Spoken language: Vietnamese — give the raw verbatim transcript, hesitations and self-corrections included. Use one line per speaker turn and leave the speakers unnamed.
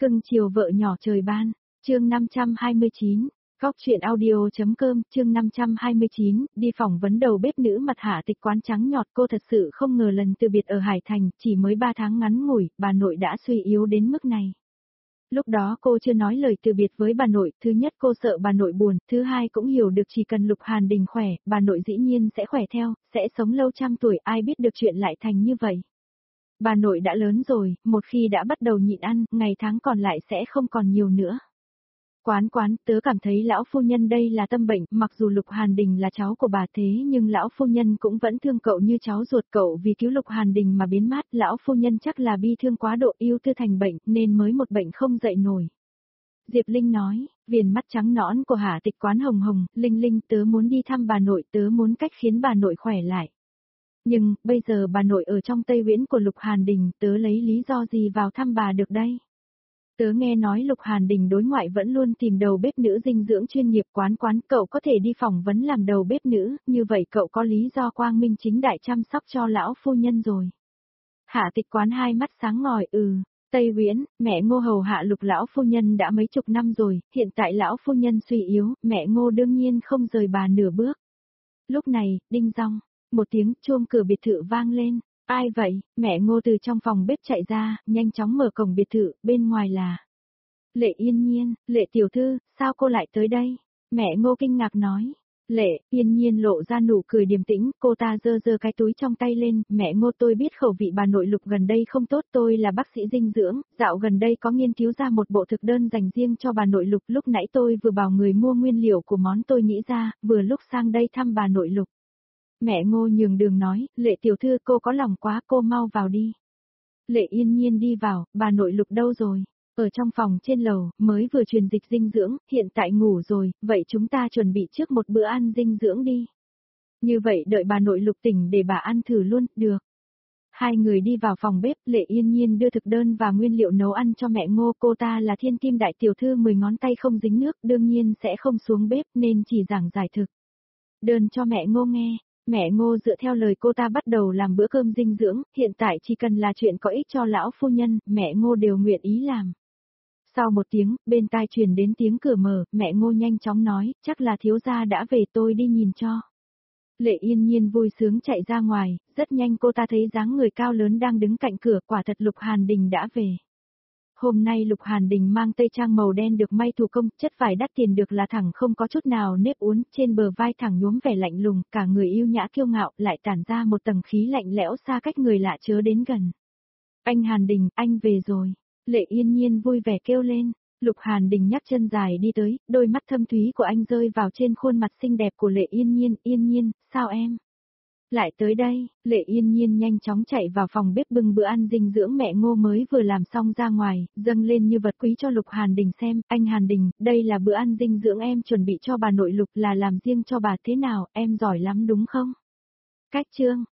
Cưng chiều vợ nhỏ trời ban, chương năm trăm hai mươi chín, Góc truyện audio.com, chương năm trăm hai mươi chín, đi phỏng vấn đầu bếp nữ mặt Hạ Tịch quán trắng nhọt. Cô thật sự không ngờ lần từ biệt ở Hải Thành, chỉ mới ba tháng ngắn ngủi, bà nội đã suy yếu đến mức này. Lúc đó cô chưa nói lời từ biệt với bà nội, thứ nhất cô sợ bà nội buồn, thứ hai cũng hiểu được chỉ cần Lục Hàn Đình khỏe, bà nội dĩ nhiên sẽ khỏe theo, sẽ sống lâu trăm tuổi, ai biết được chuyện lại thành như vậy. Bà nội đã lớn rồi, một khi đã bắt đầu nhịn ăn, ngày tháng còn lại sẽ không còn nhiều nữa. Quán quán, tớ cảm thấy lão phu nhân đây là tâm bệnh, mặc dù Lục Hàn Đình là cháu của bà thế nhưng lão phu nhân cũng vẫn thương cậu như cháu ruột, cậu vì cứu Lục Hàn Đình mà biến mát, lão phu nhân chắc là bi thương quá độ, yêu tư thành bệnh, nên mới một bệnh không dậy nổi. Diệp Linh nói, viền mắt trắng nõn của Hạ Tịch quán hồng hồng, Linh Linh, tớ muốn đi thăm bà nội, tớ muốn cách khiến bà nội khỏe lại. Nhưng, bây giờ bà nội ở trong Tây Uyển của Lục Hàn Đình, tớ lấy lý do gì vào thăm bà được đây? Tớ nghe nói Lục Hàn Đình đối ngoại vẫn luôn tìm đầu bếp nữ dinh dưỡng chuyên nghiệp. Quán quán, cậu có thể đi phỏng vấn làm đầu bếp nữ, như vậy cậu có lý do quang minh chính đại chăm sóc cho lão phu nhân rồi. Hạ Tịch quán hai mắt sáng ngời, ừ, Tây Uyển, mẹ Ngô hầu hạ Lục lão phu nhân đã mấy chục năm rồi, hiện tại lão phu nhân suy yếu, mẹ Ngô đương nhiên không rời bà nửa bước. Lúc này, đinh dong, một tiếng chuông cửa biệt thự vang lên. Ai vậy? Mẹ Ngô từ trong phòng bếp chạy ra, nhanh chóng mở cổng biệt thự, bên ngoài là Lệ Yên Nhiên. Lệ tiểu thư, sao cô lại tới đây? Mẹ Ngô kinh ngạc nói. Lệ Yên Nhiên lộ ra nụ cười điềm tĩnh, cô ta giơ giơ cái túi trong tay lên. Mẹ Ngô, tôi biết khẩu vị bà nội Lục gần đây không tốt, tôi là bác sĩ dinh dưỡng, dạo gần đây có nghiên cứu ra một bộ thực đơn dành riêng cho bà nội Lục. Lúc nãy tôi vừa bảo người mua nguyên liệu của món tôi nghĩ ra, vừa lúc sang đây thăm bà nội Lục. Mẹ Ngô nhường đường nói, Lệ tiểu thư, cô có lòng quá, cô mau vào đi. Lệ Yên Nhiên đi vào, bà nội Lục đâu rồi? Ở trong phòng trên lầu, mới vừa truyền dịch dinh dưỡng, hiện tại ngủ rồi, vậy chúng ta chuẩn bị trước một bữa ăn dinh dưỡng đi. Như vậy đợi bà nội Lục tỉnh để bà ăn thử luôn, được. Hai người đi vào phòng bếp, Lệ Yên Nhiên đưa thực đơn và nguyên liệu nấu ăn cho mẹ Ngô. Cô ta là thiên kim đại tiểu thư mười ngón tay không dính nước, đương nhiên sẽ không xuống bếp nên chỉ giảng giải thực đơn cho mẹ Ngô nghe. Mẹ Ngô dựa theo lời cô ta bắt đầu làm bữa cơm dinh dưỡng, hiện tại chỉ cần là chuyện có ích cho lão phu nhân, mẹ Ngô đều nguyện ý làm. Sau một tiếng, bên tai truyền đến tiếng cửa mở, mẹ Ngô nhanh chóng nói, chắc là thiếu gia đã về, tôi đi nhìn cho. Lệ Yên Nhiên vui sướng chạy ra ngoài, rất nhanh cô ta thấy dáng người cao lớn đang đứng cạnh cửa, quả thật Lục Hàn Đình đã về. Hôm nay Lục Hàn Đình mang tây trang màu đen được may thủ công, chất vải đắt tiền được là thẳng không có chút nào nếp uốn, trên bờ vai thẳng nhuốm vẻ lạnh lùng, cả người yêu nhã kiêu ngạo, lại tản ra một tầng khí lạnh lẽo xa cách người lạ chớ đến gần. Anh Hàn Đình, anh về rồi. Lệ Yên Nhiên vui vẻ kêu lên. Lục Hàn Đình nhắc chân dài đi tới, đôi mắt thâm thúy của anh rơi vào trên khuôn mặt xinh đẹp của Lệ Yên Nhiên. Yên Nhiên, sao em lại tới đây? Lệ Yên Nhiên nhanh chóng chạy vào phòng bếp bưng bữa ăn dinh dưỡng mẹ Ngô mới vừa làm xong ra ngoài, dâng lên như vật quý cho Lục Hàn Đình xem. Anh Hàn Đình, đây là bữa ăn dinh dưỡng em chuẩn bị cho bà nội Lục, là làm riêng cho bà, thế nào, em giỏi lắm đúng không? Cách chương,